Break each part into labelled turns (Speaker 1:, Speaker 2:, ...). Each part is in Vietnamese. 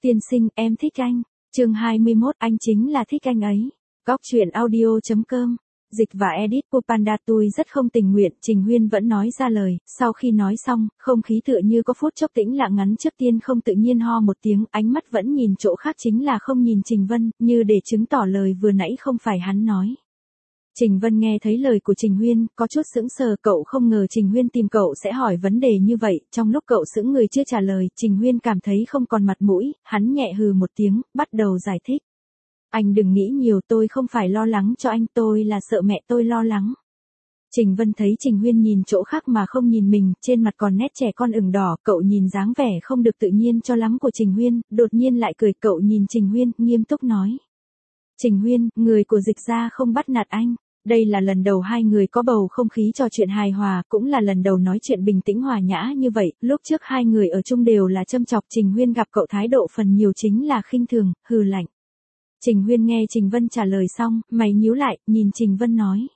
Speaker 1: Tiên sinh, em thích anh. Chương 21, anh chính là thích anh ấy. Góc truyện audio.com. Dịch và edit của Panda tôi rất không tình nguyện, Trình Huyên vẫn nói ra lời, sau khi nói xong, không khí tựa như có phút chốc tĩnh lặng ngắn, trước tiên không tự nhiên ho một tiếng, ánh mắt vẫn nhìn chỗ khác chính là không nhìn Trình Vân, như để chứng tỏ lời vừa nãy không phải hắn nói. Trình Vân nghe thấy lời của Trình Huyên, có chút sững sờ, cậu không ngờ Trình Huyên tìm cậu sẽ hỏi vấn đề như vậy, trong lúc cậu sững người chưa trả lời, Trình Huyên cảm thấy không còn mặt mũi, hắn nhẹ hừ một tiếng, bắt đầu giải thích. Anh đừng nghĩ nhiều, tôi không phải lo lắng cho anh, tôi là sợ mẹ tôi lo lắng. Trình Vân thấy Trình Huyên nhìn chỗ khác mà không nhìn mình, trên mặt còn nét trẻ con ửng đỏ, cậu nhìn dáng vẻ không được tự nhiên cho lắm của Trình Huyên, đột nhiên lại cười, cậu nhìn Trình Huyên, nghiêm túc nói. Trình Huyên, người của Dịch gia không bắt nạt anh. Đây là lần đầu hai người có bầu không khí trò chuyện hài hòa, cũng là lần đầu nói chuyện bình tĩnh hòa nhã như vậy, lúc trước hai người ở chung đều là châm chọc, Trình Huyên gặp cậu thái độ phần nhiều chính là khinh thường, hừ lạnh. Trình Huyên nghe Trình Vân trả lời xong, mày nhíu lại, nhìn Trình Vân nói.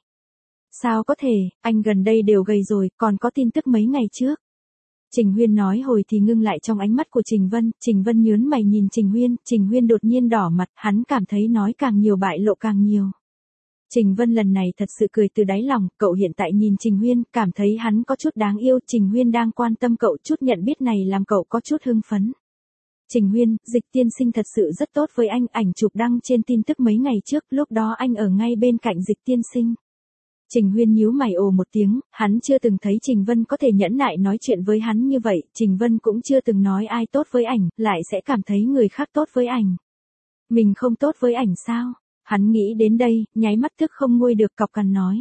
Speaker 1: Sao có thể, anh gần đây đều gầy rồi, còn có tin tức mấy ngày trước. Trình Huyên nói hồi thì ngưng lại trong ánh mắt của Trình Vân nhớn mày nhìn Trình Huyên đột nhiên đỏ mặt, hắn cảm thấy nói càng nhiều bại lộ càng nhiều. Trình Vân lần này thật sự cười từ đáy lòng, cậu hiện tại nhìn Trình Huyên, cảm thấy hắn có chút đáng yêu, Trình Huyên đang quan tâm cậu, chút nhận biết này làm cậu có chút hưng phấn. Trình Huyên, Dịch tiên sinh thật sự rất tốt với anh, ảnh chụp đăng trên tin tức mấy ngày trước, lúc đó anh ở ngay bên cạnh Dịch tiên sinh. Trình Huyên nhíu mày ồ một tiếng, hắn chưa từng thấy Trình Vân có thể nhẫn nại nói chuyện với hắn như vậy, Trình Vân cũng chưa từng nói ai tốt với ảnh, lại sẽ cảm thấy người khác tốt với ảnh. Mình không tốt với ảnh sao? Hắn nghĩ đến đây, nháy mắt thức không nguôi được, cọc cằn nói.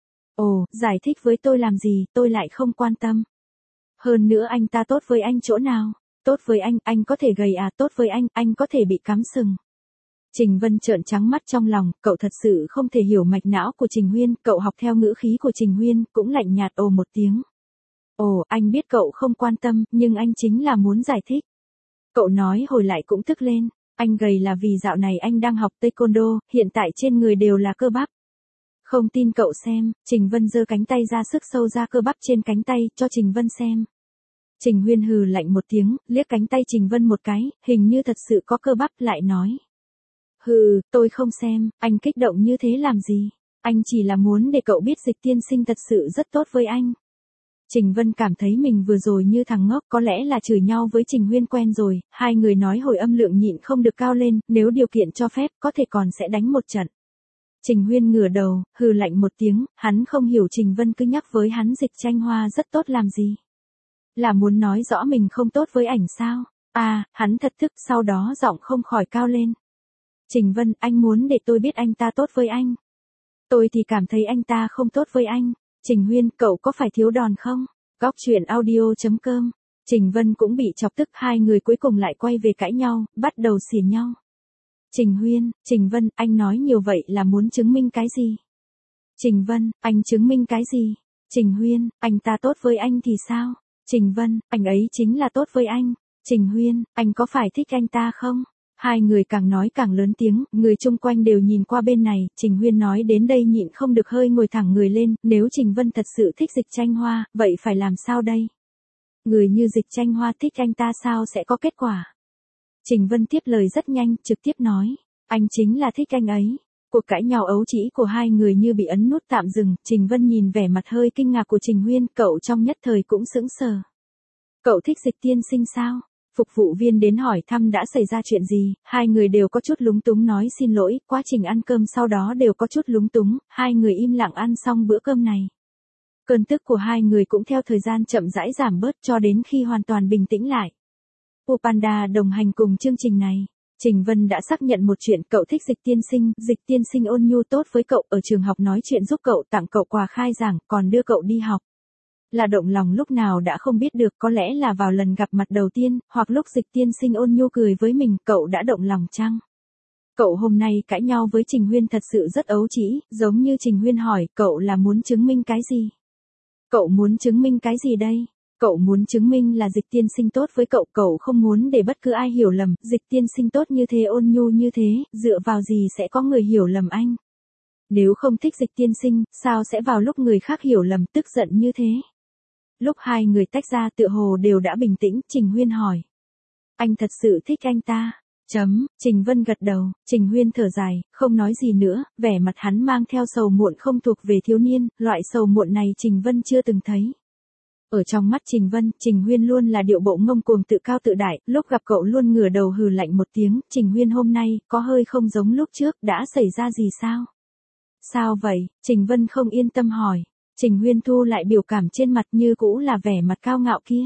Speaker 1: Ồ, giải thích với tôi làm gì, tôi lại không quan tâm. Hơn nữa anh ta tốt với anh chỗ nào? Tốt với anh có thể gầy à, tốt với anh có thể bị cắm sừng. Trình Vân trợn trắng mắt trong lòng, cậu thật sự không thể hiểu mạch não của Trình Huyên, cậu học theo ngữ khí của Trình Huyên, cũng lạnh nhạt ồ một tiếng. Ồ, anh biết cậu không quan tâm, nhưng anh chính là muốn giải thích. Cậu nói hồi lại cũng tức lên. Anh gầy là vì dạo này anh đang học taekwondo, hiện tại trên người đều là cơ bắp. Không tin cậu xem, Trình Vân giơ cánh tay ra sức sâu ra cơ bắp trên cánh tay, cho Trình Vân xem. Trình Huyên hừ lạnh một tiếng, liếc cánh tay Trình Vân một cái, hình như thật sự có cơ bắp, lại nói. Hừ, tôi không xem, anh kích động như thế làm gì? Anh chỉ là muốn để cậu biết Dịch tiên sinh thật sự rất tốt với anh. Trình Vân cảm thấy mình vừa rồi như thằng ngốc, có lẽ là chửi nhau với Trình Huyên quen rồi, hai người nói hồi âm lượng nhịn không được cao lên, nếu điều kiện cho phép, có thể còn sẽ đánh một trận. Trình Huyên ngửa đầu, hừ lạnh một tiếng, hắn không hiểu Trình Vân cứ nhắc với hắn Dịch Tranh Hoa rất tốt làm gì. Là muốn nói rõ mình không tốt với ảnh sao? À, hắn thật thức, sau đó giọng không khỏi cao lên. Trình Vân, anh muốn để tôi biết anh ta tốt với anh. Tôi thì cảm thấy anh ta không tốt với anh. Trình Huyên, cậu có phải thiếu đòn không? Góc truyện audio.com. Trình Vân cũng bị chọc tức, hai người cuối cùng lại quay về cãi nhau, bắt đầu xỉa nhau. Trình Huyên, Trình Vân, anh nói nhiều vậy là muốn chứng minh cái gì? Trình Vân, anh chứng minh cái gì? Trình Huyên, anh ta tốt với anh thì sao? Trình Vân, anh ấy chính là tốt với anh. Trình Huyên, anh có phải thích anh ta không? Hai người càng nói càng lớn tiếng, người chung quanh đều nhìn qua bên này, Trình Huyên nói đến đây nhịn không được hơi ngồi thẳng người lên, nếu Trình Vân thật sự thích Dịch Tranh Hoa, vậy phải làm sao đây? Người như Dịch Tranh Hoa thích anh ta sao sẽ có kết quả? Trình Vân tiếp lời rất nhanh, trực tiếp nói, anh chính là thích anh ấy. Cuộc cãi nhau ấu trĩ của hai người như bị ấn nút tạm dừng, Trình Vân nhìn vẻ mặt hơi kinh ngạc của Trình Huyên, cậu trong nhất thời cũng sững sờ. Cậu thích Dịch tiên sinh sao? Phục vụ viên đến hỏi thăm đã xảy ra chuyện gì, hai người đều có chút lúng túng nói xin lỗi, quá trình ăn cơm sau đó đều có chút lúng túng, hai người im lặng ăn xong bữa cơm này. Cơn tức của hai người cũng theo thời gian chậm rãi giảm bớt cho đến khi hoàn toàn bình tĩnh lại. Panda đồng hành cùng chương trình này. Trình Vân đã xác nhận một chuyện, cậu thích Dịch tiên sinh ôn nhu tốt với cậu, ở trường học nói chuyện giúp cậu, tặng cậu quà khai giảng, còn đưa cậu đi học. Là động lòng lúc nào đã không biết được, có lẽ là vào lần gặp mặt đầu tiên, hoặc lúc Dịch tiên sinh ôn nhu cười với mình, cậu đã động lòng chăng? Cậu hôm nay cãi nhau với Trình Huyên thật sự rất ấu trĩ, giống như Trình Huyên hỏi, cậu là muốn chứng minh cái gì? Cậu muốn chứng minh cái gì đây? Cậu muốn chứng minh là Dịch tiên sinh tốt với cậu, cậu không muốn để bất cứ ai hiểu lầm, Dịch tiên sinh tốt như thế, ôn nhu như thế, dựa vào gì sẽ có người hiểu lầm anh? Nếu không thích Dịch tiên sinh, sao sẽ vào lúc người khác hiểu lầm tức giận như thế? Lúc hai người tách ra tựa hồ đều đã bình tĩnh, Trình Huyên hỏi. Anh thật sự thích anh ta. Trình Vân gật đầu, Trình Huyên thở dài, không nói gì nữa, vẻ mặt hắn mang theo sầu muộn không thuộc về thiếu niên, loại sầu muộn này Trình Vân chưa từng thấy. Ở trong mắt Trình Vân, Trình Huyên luôn là điệu bộ ngông cuồng tự cao tự đại, lúc gặp cậu luôn ngửa đầu hừ lạnh một tiếng, Trình Huyên hôm nay, có hơi không giống lúc trước, đã xảy ra gì sao? Sao vậy? Trình Vân không yên tâm hỏi. Trình Huyên thu lại biểu cảm trên mặt như cũ là vẻ mặt cao ngạo kia.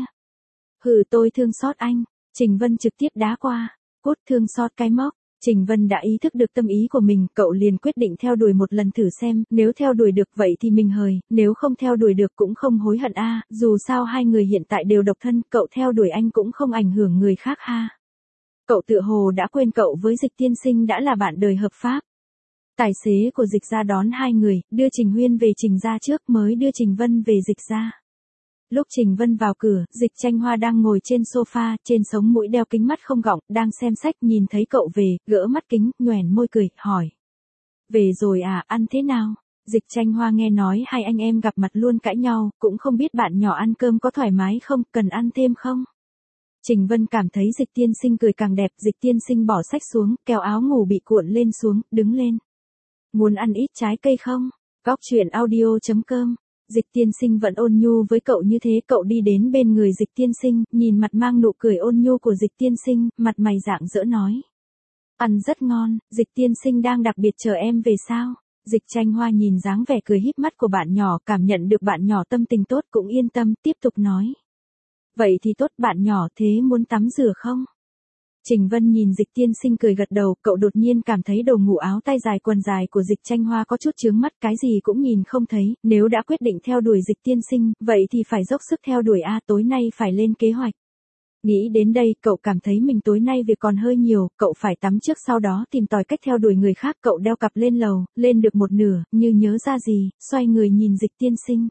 Speaker 1: Tôi thương xót anh. Trình Vân trực tiếp đá qua. Cút thương xót cái móc. Trình Vân đã ý thức được tâm ý của mình, cậu liền quyết định theo đuổi một lần thử xem, nếu theo đuổi được vậy thì mình hời, nếu không theo đuổi được cũng không hối hận dù sao hai người hiện tại đều độc thân, cậu theo đuổi anh cũng không ảnh hưởng người khác ha. Cậu tựa hồ đã quên cậu với Dịch tiên sinh đã là bạn đời hợp pháp. Tài xế của Dịch gia đón hai người, đưa Trình Huyên về Trình gia trước mới đưa Trình Vân về Dịch gia. Lúc Trình Vân vào cửa, Dịch Tranh Hoa đang ngồi trên sofa, trên sống mũi đeo kính mắt không gọng, đang xem sách, nhìn thấy cậu về, gỡ mắt kính, nhoẻn môi cười, hỏi. Về rồi à, ăn thế nào? Dịch Tranh Hoa nghe nói hai anh em gặp mặt luôn cãi nhau, cũng không biết bạn nhỏ ăn cơm có thoải mái không, cần ăn thêm không? Trình Vân cảm thấy Dịch tiên sinh cười càng đẹp, Dịch tiên sinh bỏ sách xuống, kéo áo ngủ bị cuộn lên xuống, đứng lên. Muốn ăn ít trái cây không? Góc truyện audio.com. Dịch tiên sinh vẫn ôn nhu với cậu như thế, cậu đi đến bên người Dịch tiên sinh, nhìn mặt mang nụ cười ôn nhu của Dịch tiên sinh, mặt mày rạng rỡ nói. Ăn rất ngon, Dịch tiên sinh đang đặc biệt chờ em về sao? Dịch Tranh Hoa nhìn dáng vẻ cười híp mắt của bạn nhỏ, cảm nhận được bạn nhỏ tâm tình tốt cũng yên tâm, tiếp tục nói. Vậy thì tốt, bạn nhỏ, thế muốn tắm rửa không? Trình Vân nhìn Dịch tiên sinh cười gật đầu, cậu đột nhiên cảm thấy đồ ngủ áo tay dài quần dài của Dịch Tranh Hoa có chút chướng mắt, cái gì cũng nhìn không thấy, nếu đã quyết định theo đuổi Dịch tiên sinh, vậy thì phải dốc sức theo đuổi tối nay phải lên kế hoạch. Nghĩ đến đây, cậu cảm thấy mình tối nay việc còn hơi nhiều, cậu phải tắm trước sau đó tìm tòi cách theo đuổi người khác, cậu đeo cặp lên lầu, lên được một nửa, như nhớ ra gì, xoay người nhìn Dịch tiên sinh.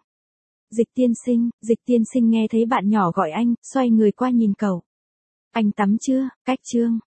Speaker 1: Dịch tiên sinh nghe thấy bạn nhỏ gọi anh, xoay người qua nhìn cậu. Anh tắm chưa? Cách chương.